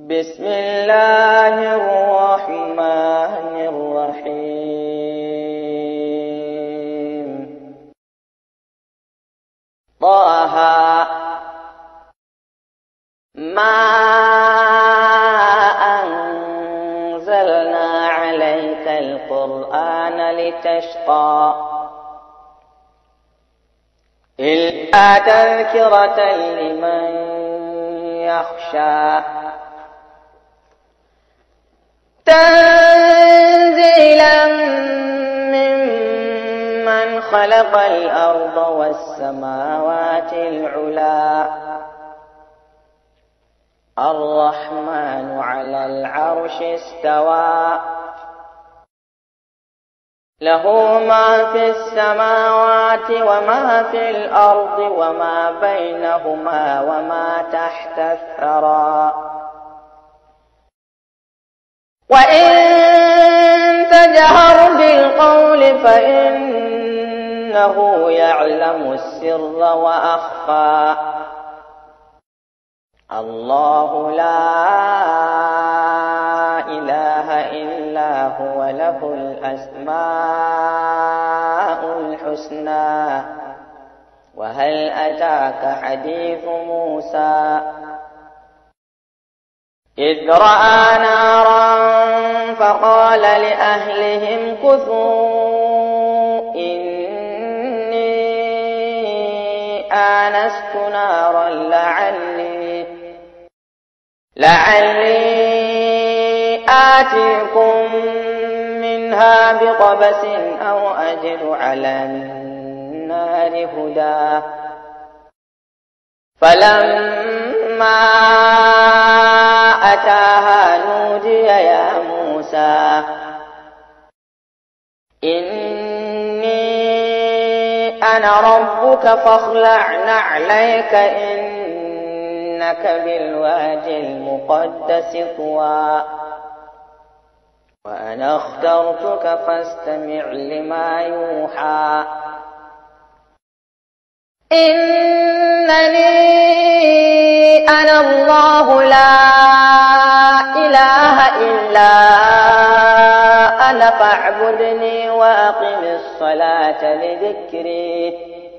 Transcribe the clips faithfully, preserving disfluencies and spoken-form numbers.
بسم الله الرحمن الرحيم طه ما أنزلنا عليك القرآن لتشقى إلا تذكرة لمن يخشى تنزيلا ممن خلق الأرض والسماوات العلى الرحمن على العرش استوى له ما في السماوات وما في الأرض وما بينهما وما تحت الثرى وإن تجهر بالقول فإنه يعلم السر وأخفى الله لا إله إلا هو له الأسماء الحسنى وهل أتاك حديث موسى إذ رأى نارا فقال لأهلهم كثوا إني آنست نارا لعلي لعلي آتيكم منها بقبس أو أجد على النار هدى فلما أتاها نودي يا موسى إني أنا ربك فاخلع نعليك إنك بالوادي المقدس طوى وأنا اخترتك فاستمع لما يوحى إنني أنا الله لا إله إلا أنا فاعبدني وأقم الصلاة لذكري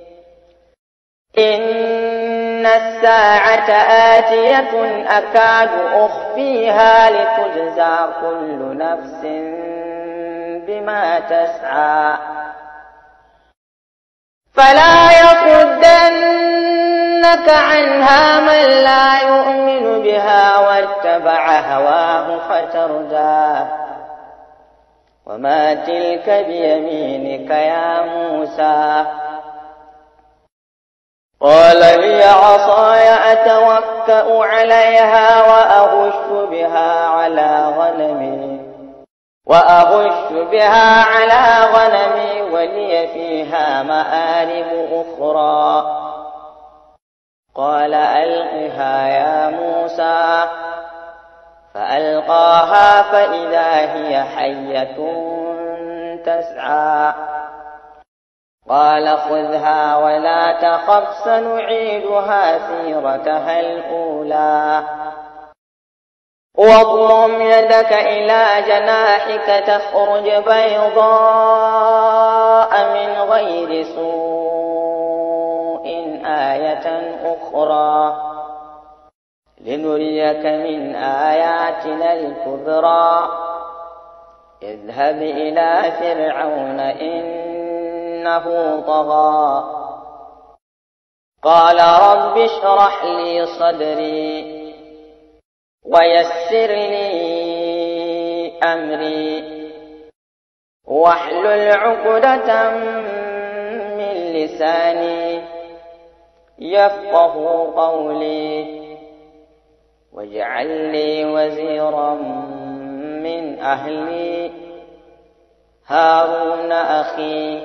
إن الساعة آتية أكاد أخفيها لتجزى كل نفس بما تسعى فلا يصدنك عنها من لا يؤمن بها واتبع هواه فتردى وما تلك بيمينك يا موسى قال لي عصاي أتوكأ عليها وأهش بها على غنمي وأهش بها على غنمي ولي فيها مآرب أخرى قال ألقها يا موسى فألقاها فإذا هي حية تسعى قال خذها ولا تخف سنعيدها سيرتها الأولى واضم يدك إلى جناحك تخرج بيضاء من غير سوء آية أخرى لنريك من آياتنا الكبرى اذهب إلى فرعون إنه طغى قال رب اشرح لي صدري ويسر لي أمري واحلل عقدة من لساني يفقه قولي واجعل لي وزيرا من أهلي هارون أخي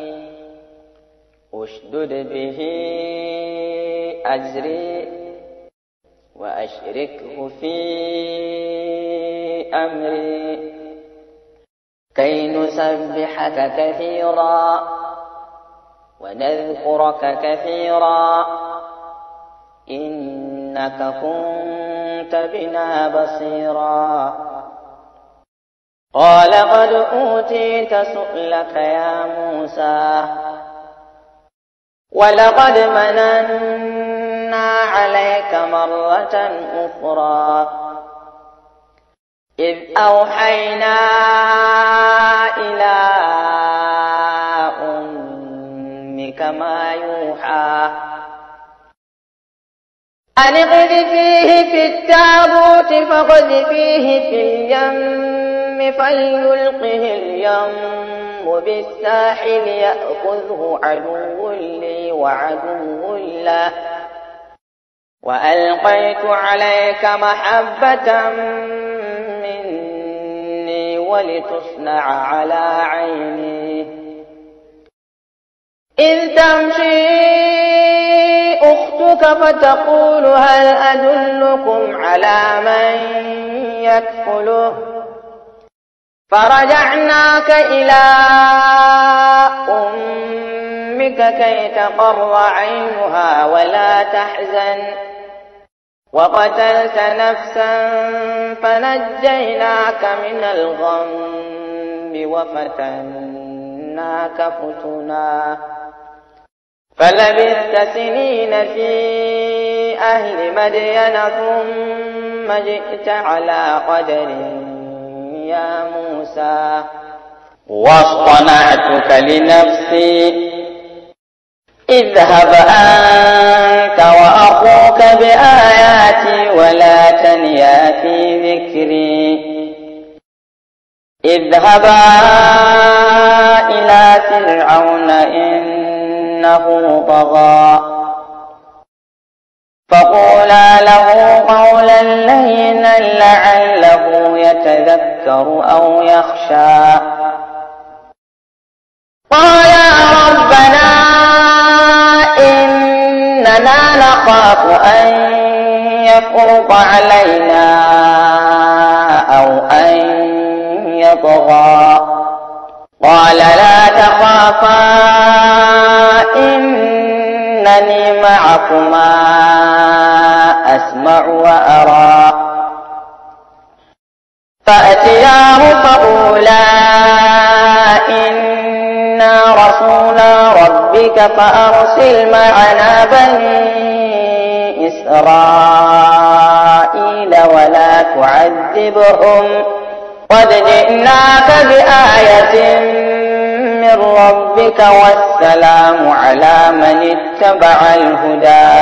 اشدد به أزري وأشركه في أمري كي نسبحك كثيرا ونذكرك كثيرا إنك كنت كنت بنا بصيرا قال قد أوتيت سؤلك يا موسى ولقد مننا عليك مرة أخرى إذ أوحينا إلى أمك ما يوحى أن اقذفيه في التابوت فاقذفيه في اليم فليلقه اليم بالساحل يأخذه عدو لي وعدو له وألقيت عليك محبة مني ولتصنع على عيني إذ تمشي أختك فتقول هل أدلكم على من يكفله فرجعناك إلى أمك كي تقر عينها ولا تحزن وقتلت نفسا فنجيناك من الغم وفتناك فتنا فلبثت سنين في أهل مدين ثم جئت على قدر يا موسى واصطنعتك لنفسي اذهب أنت وأخوك بآياتي ولا تنيا في ذكري اذهبا إلى فرعون إنه طغى فقولا له قولا لينا لعله يتذكر أو يخشى قالا ربنا إننا نخاف أن يفرط علينا أو أن يطغى قال لا تخافا إنني معكما أسمع وأرى فأتياه فقولا إنا رسولا ربك فأرسل معنا بني إسرائيل ولا تعذبهم قد جئناك بآية من ربك والسلام على من اتبع الهدى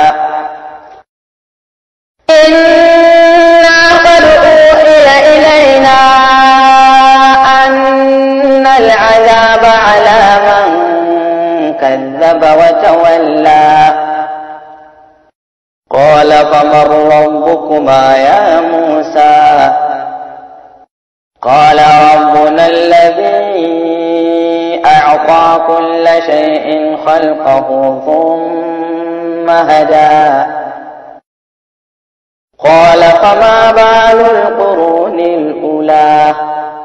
إنا قد أوحي إلينا أن العذاب على من كذب وتولى قال فمن ربكما يا موسى قال ربنا الذي أعطى كل شيء خلقه ثم هدى قال فما بال القرون الأولى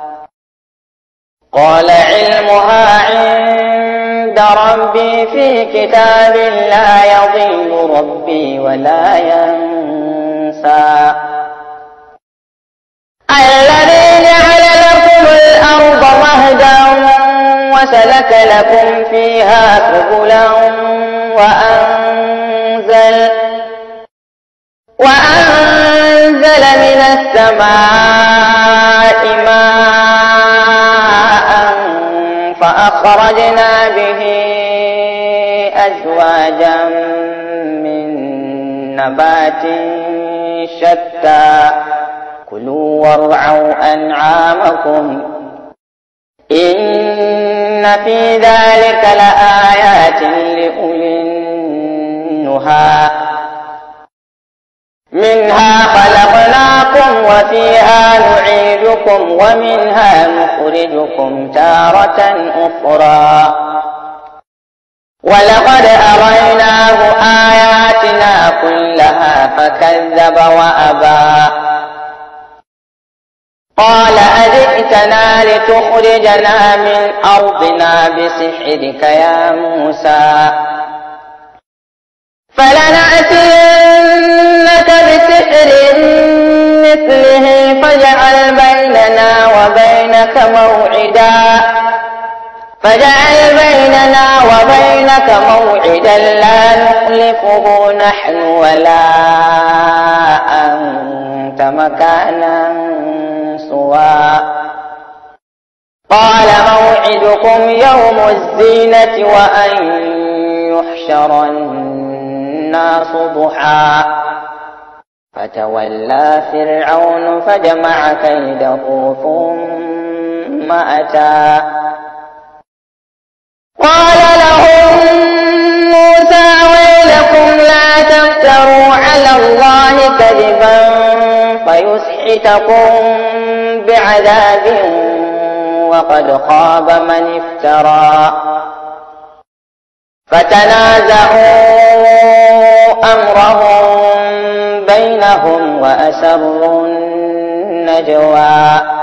قال علمها عند ربي في كتاب لا يضل ربي ولا ينسى الذي جعل لكم الأرض مهدا وسلك لكم فيها سبلا وأنزل وأنزل من السماء ماء فأخرجنا به أزواجا من نبات شتى كلوا وارعوا أنعامكم إن في ذلك لآيات لأولي النهى منها خلقناكم وفيها نعيدكم ومنها نخرجكم تارة أخرى ولقد أريناه آياتنا كلها فكذب وأبى قال أجئتنا لتخرجنا من أرضنا بسحرك يا موسى فلنأتينك بسحر بمثله فاجعل بيننا وبينك موعدا فاجعل بيننا وبينك موعدا لا نخلفه نحن ولا أنت مكانا سوى قال موعدكم يوم الزينة وأن يحشر الناس ضحى فتولى فرعون فجمع كيده ثم أتى قال لهم موسى ويلكم لا تفتروا على الله كذبا فيسحتكم بعذاب وقد خاب من افترى فتنازعوا أمرهم بينهم وأسروا النجوى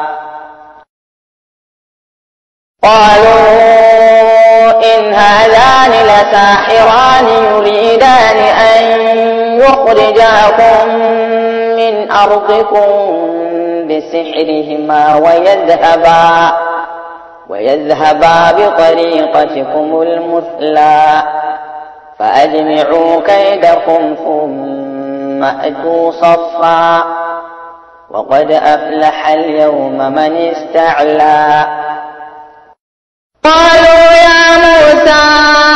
قالوا إن هذان لساحران يريدان أن يخرجاكم من أرضكم بسحرهما ويذهبا ويذهبا بطريقتكم المثلى فأجمعوا كيدكم ثم أتوا صفا وقد أفلح اليوم من استعلى قالوا يا موسى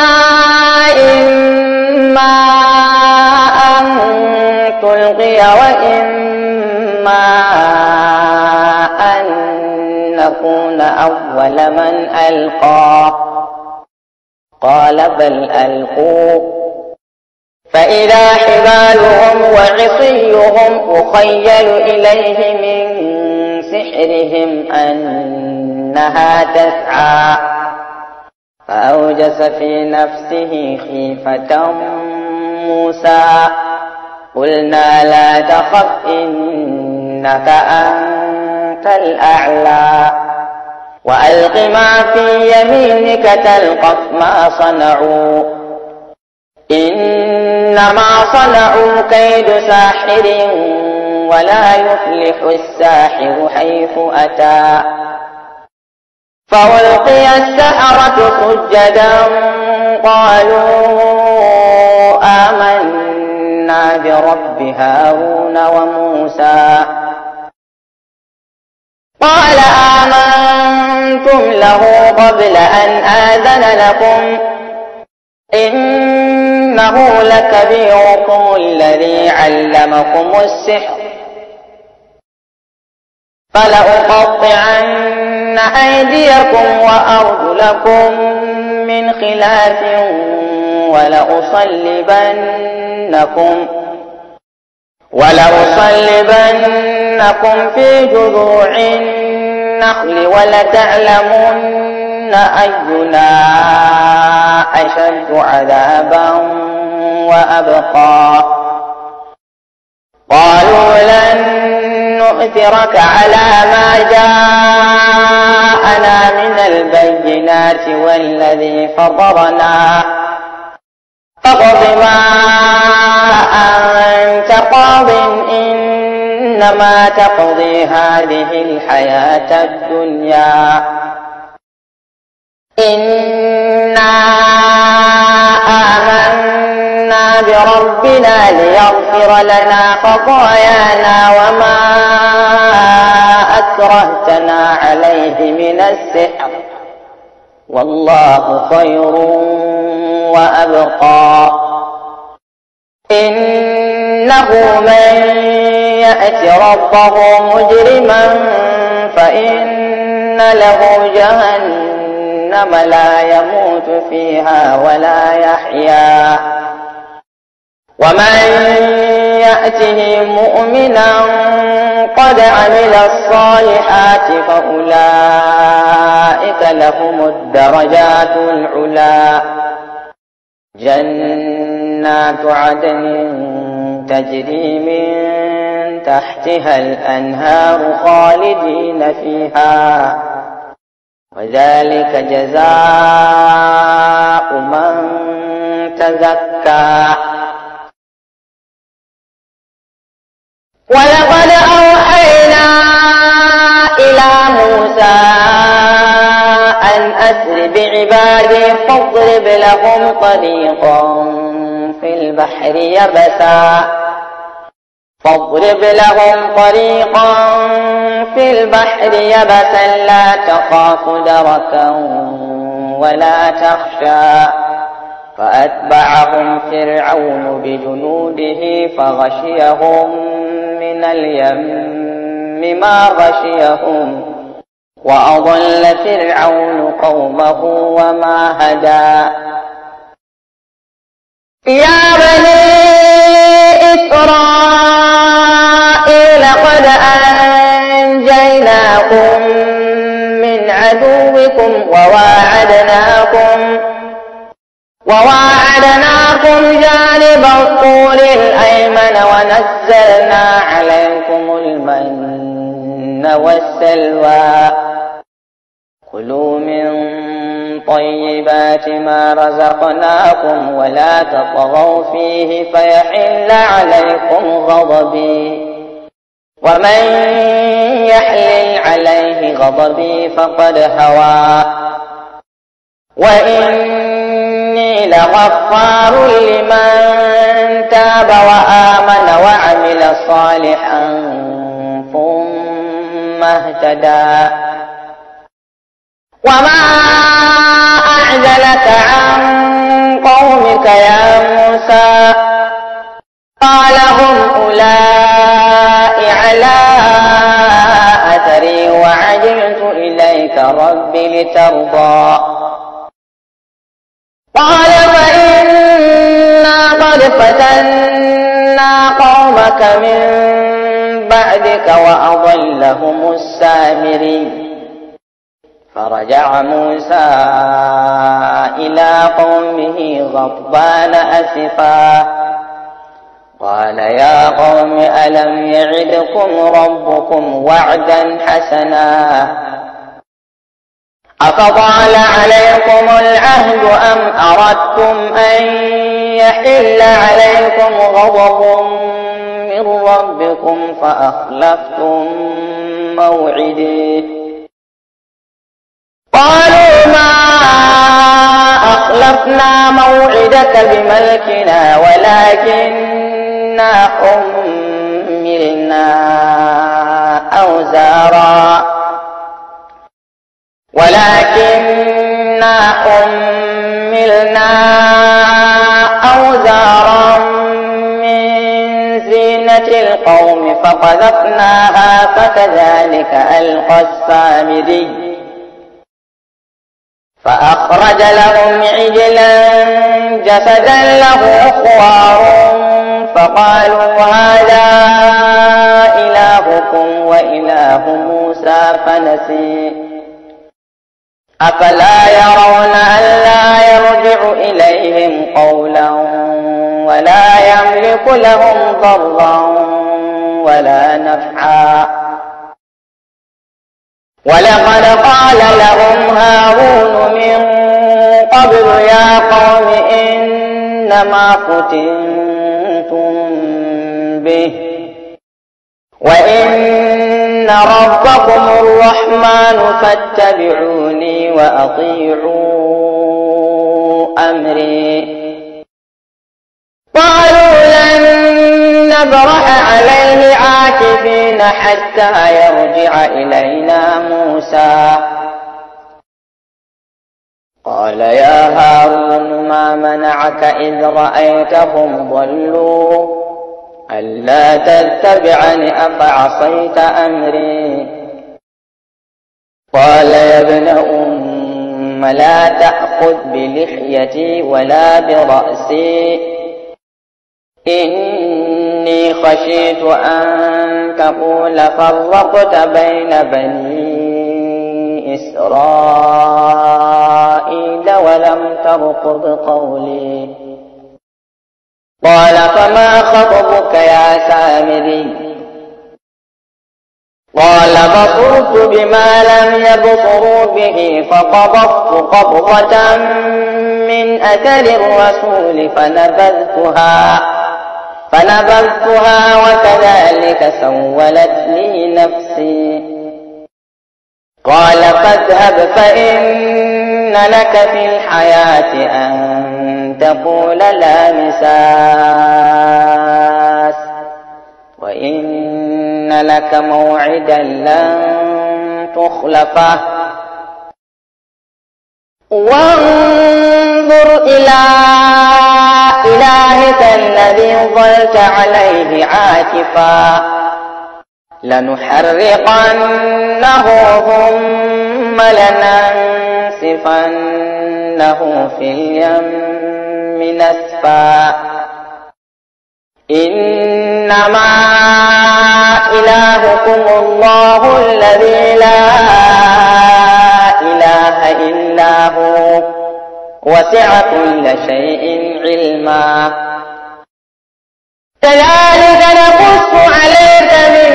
إما أن تلقي وإما أن نكون أول من ألقى قال بل ألقوا فإذا حبالهم وعصيهم يخيل إليه من سحرهم أنها تسعى فأوجس في نفسه خيفة موسى قلنا لا تخف إنك أنت الأعلى وألق ما في يمينك تلقف ما صنعوا إنما صنعوا كيد ساحر ولا يفلح الساحر حيث أتى فألقي السحرة سجدا قالوا آمنا برب هارون وموسى قال آمنتم له قبل أن آذن لكم إنه لكبيركم الذي علمكم السحر فلأقطعن أيديكم وأرجلكم من خلاف ولأصلبنكم ولأصلبنكم في جذوع النخل ولتعلمن أينا أشد عذابا وأبقى قالوا لن نؤثرك على ما جاءنا من البينات والذي فطرنا فاقض ما أنت قاض إنما تقضي هذه الحياة الدنيا إنا آمنا بربنا ليغفر لنا خطايانا وما أكرهتنا عليه من السحر والله خير وأبقى إنه من يأت ربه مجرما فإن له جهنم لا يموت فيها ولا يحيا ومن يأته مؤمنا قد عمل الصالحات فأولئك لهم الدرجات العلى جنات عدن تجري من تحتها الأنهار خالدين فيها وذلك جزاء من تزكى ولقد أوحينا لهم طريقا في البحر يبسا فاضرب لهم طريقا في البحر يبسا لا تخاف دركا ولا تخشى فأتبعهم فرعون بجنوده فغشيهم من اليم ما غشيهم وأضل فرعون قومه وما هدى. يا بني إسرائيل قد أنجيناكم من عدوكم وواعدناكم وواعدناكم جانب الطور الأيمن ونزلنا عليكم المن والسلوى كلوا من طيبات ما رزقناكم ولا تطغوا فيه فيحل عليكم غضبي ومن يحلل عليه غضبي فقد هوى وإني لغفار لمن تاب وآمن وعمل صالحا ثم اهتدى. وما أعجلك عن قومك يا موسى قال هم أولئك على أثري وعجلت إليك رب لترضى قال فإنا قد فتنا قومك من بعدك وأضلهم السامري فرجع موسى إلى قومه غضبان أسفا قال يا قوم ألم يعدكم ربكم وعدا حسنا أفطال عليكم العهد أم أردتم أن يحل عليكم غضب من ربكم فأخلفتم موعدي قالوا ما أخلفنا موعدك بملكنا ولكننا حملنا أوزارا ولكننا حملنا أوزارا من زينة القوم فقذفناها فكذلك ألقى السامري فأخرج لهم عجلا جسدا له خوار فقالوا هذا إلهكم وإله موسى فنسي أفلا يرون ألا يرجع إليهم قولا ولا يملك لهم ضرا ولا نفعا ولقد قال لهم هارون من قبل يا قوم إنما فتنتم به وإن ربكم الرحمن فاتبعوني وأطيعوا أمري قالوا لن نبرح عليه عاكفين حتى يرجع إلينا موسى قال يا هارون ما منعك إذ رأيتهم ضلوا ألا تتبعني أفعصيت أمري قال يا ابن أم لا تأخذ بلحيتي ولا برأسي إني خشيت أن تقول فرقت بين بني إسرائيل ولم ترقب قولي قال فما خطبك يا سامري قال بصرت بما لم يبصروا به فقبضت قبضة من أثر الرسول فنبذتها فنبذتها وكذلك سولت لي نفسي قال فاذهب فإن لك في الحياة أن تقول لا مساس وإن لك موعدا لن تخلفه وانظر إلى إلهك الذي ظلت عليه عاكفا لنحرقنه ثم لننسفنه في اليم نسفا إنما إلهكم الله الذي لا إله إلا هو وسع كل شيء علما كذلك نقص عليك من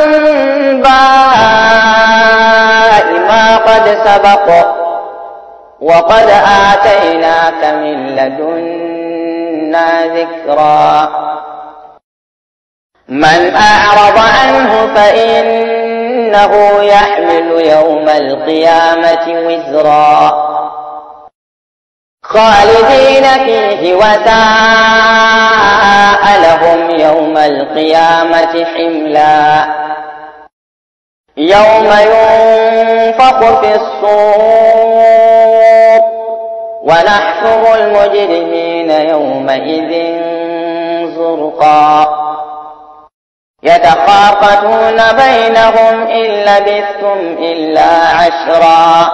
أنباء ما قد سبق وقد آتيناك من لدنا ذكرا من أعرض عنه فإنه يحمل يوم القيامة وزرا خالدين فيه وساء لهم يوم القيامة حملا يوم ينفخ في الصور ونحشر المجرمين يومئذ زرقا يتخافتون بينهم إن لبثتم إلا عشرا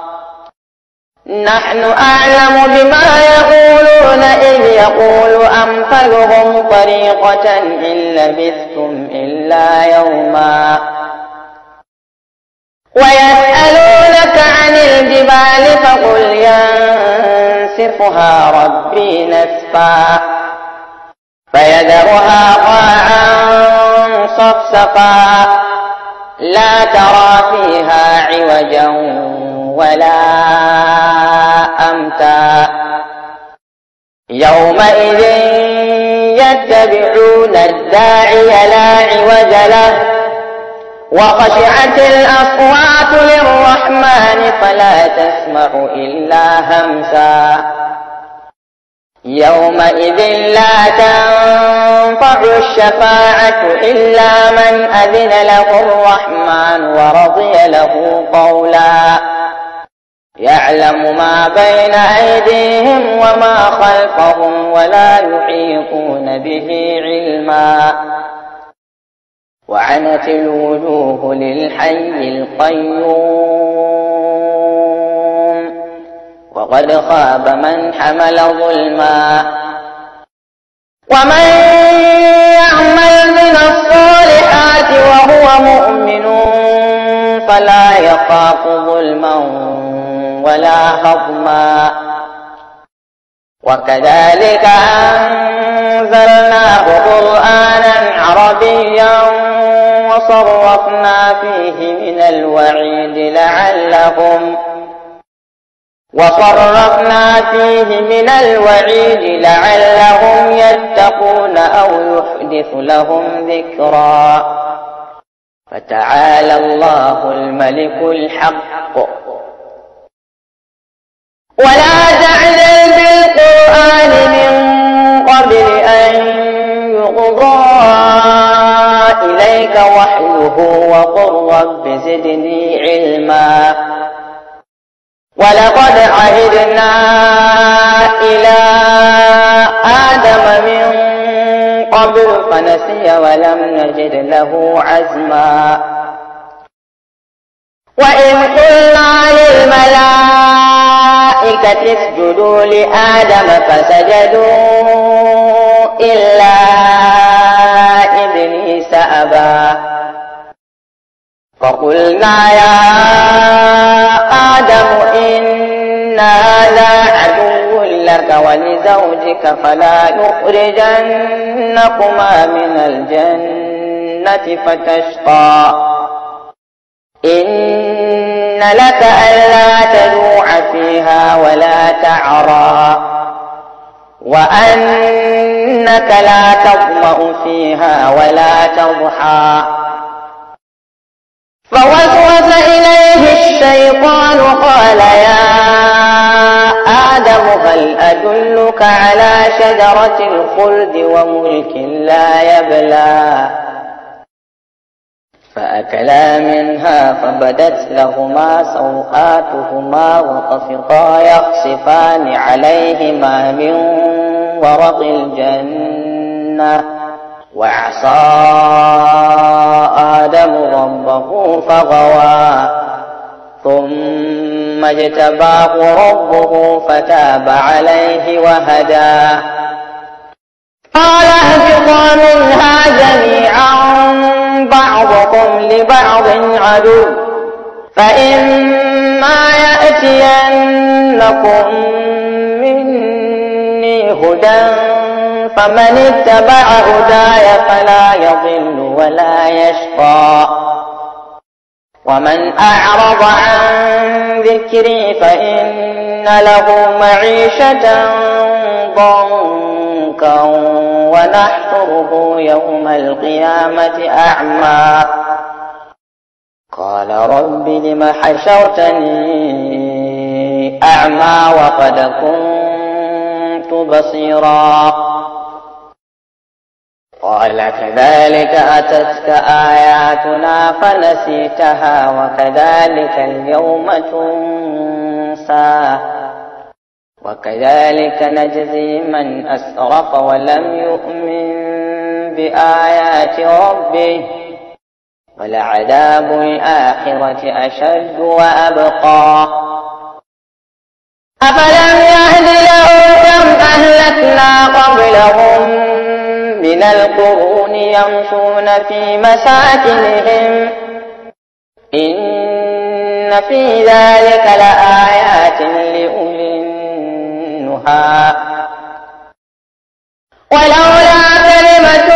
نحن أعلم بما يقولون إذ يقول أمثلهم طريقة إن لبثتم إلا يوما ويسألونك عن الجبال فقل ينسفها ربي نسفا فيذرها قاعا صفصفا لا ترى فيها عوجا ولا أمتا يومئذ يتبعون الداعي لا عوج له وخشعت الأصوات للرحمن فلا تسمع إلا همسا يومئذ لا تنفع الشفاعة إلا من أذن له الرحمن ورضي له قولا يعلم ما بين أيديهم وما خلفهم ولا يحيطون به علما وعنت الوجوه للحي القيوم وقد خاب من حمل ظلما ومن يعمل من الصالحات وهو مؤمن فلا يخاف ظلما ولا هضما وكذلك أنزلناه قرآنا عربيا وصرفنا فيه من الوعيد لعلهم وصرفنا فيه من الوعيد لعلهم يتقون أو يحدث لهم ذكرا فتعالى الله الملك الحق ولا تعجل بالقرآن من قبل أن يقضى إليك وحيه وقل رب زدني علما ولقد عهدنا إلى آدم من قبل فنسي ولم نجد له عزما وإذ قلنا للملائكة اسجدوا لآدم فسجدوا إلا إبليس أبى فقلنا يا آدم إن هذا عدو لك ولزوجك فلا يخرجنكما من الجنة فتشقى إن لك ألا تجوع فيها ولا تعرى وأنك لا تظمأ فيها ولا تضحى فوسوس إليه الشيطان قال يا آدم هل أدلك على شجرة الخلد وملك لا يبلى فأكلا منها فبدت لهما سوآتهما وطفقا يخصفان عليهما من ورق الجنة وعصى آدم ربه فغوى ثم اجتباه ربه فتاب عليه وهدى قال اهبطا منها جميعا بعضكم لبعض عدو فإما يأتينكم مني هدى فمن اتبع هداي فلا يضل ولا يشقى ومن أعرض عن ذكري فإن له معيشة ضنكا ونحشره يوم القيامة أعمى قال رب لم حشرتني أعمى وقد كنت بصيرا قال كذلك أتتك آياتنا فنسيتها وكذلك اليوم تنسى وكذلك نجزي من أسرف ولم يؤمن بآيات ربه ولعذاب الآخرة أشد وأبقى أفلم يهد لهم كم أهلكنا قبلهم من القرون يمشون في مساكنهم إن في ذلك لآيات لأولي النهى ولولا كلمة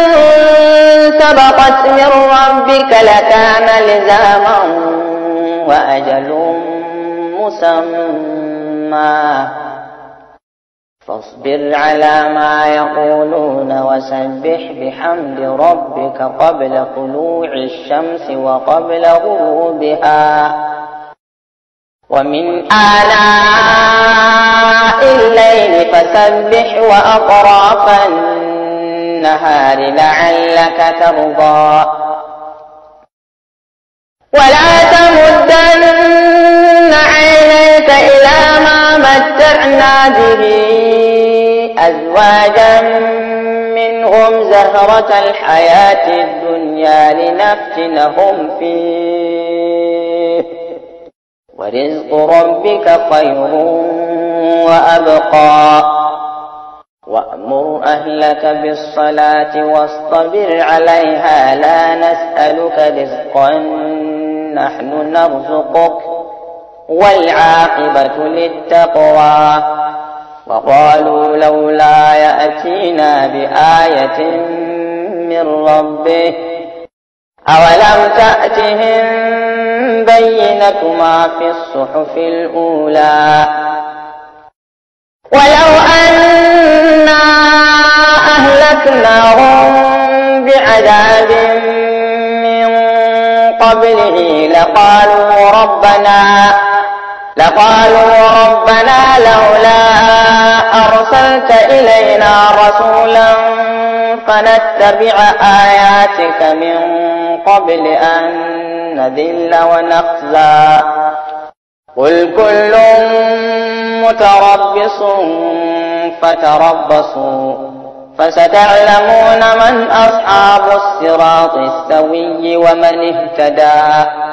سبقت من ربك لكان لزاما وأجل مسمى فاصبر على ما يقولون وسبح بحمد ربك قبل طلوع الشمس وقبل غروبها ومن آلاء الليل فسبح وأطراف النهار لعلك ترضى ولا تمدن عينيك إلى ما متعنا به أزواجا منهم زهرة الحياة الدنيا لنفتنهم فيه ورزق ربك خير وأبقى وأمر أهلك بالصلاة واصطبر عليها لا نسألك رزقا نحن نرزقك والعاقبة للتقوى وقالوا لولا يأتينا بآية من ربه أولم تأتهم بينة ما في الصحف الأولى ولو أنا أهلكناهم بعذاب من قبله لقالوا ربنا لقالوا ربنا لولا أرسلت إلينا رسولا فنتبع آياتك من قبل أن نذل ونخزى قل كل متربص فتربصوا فستعلمون من أصحاب الصراط السوي ومن اهتدى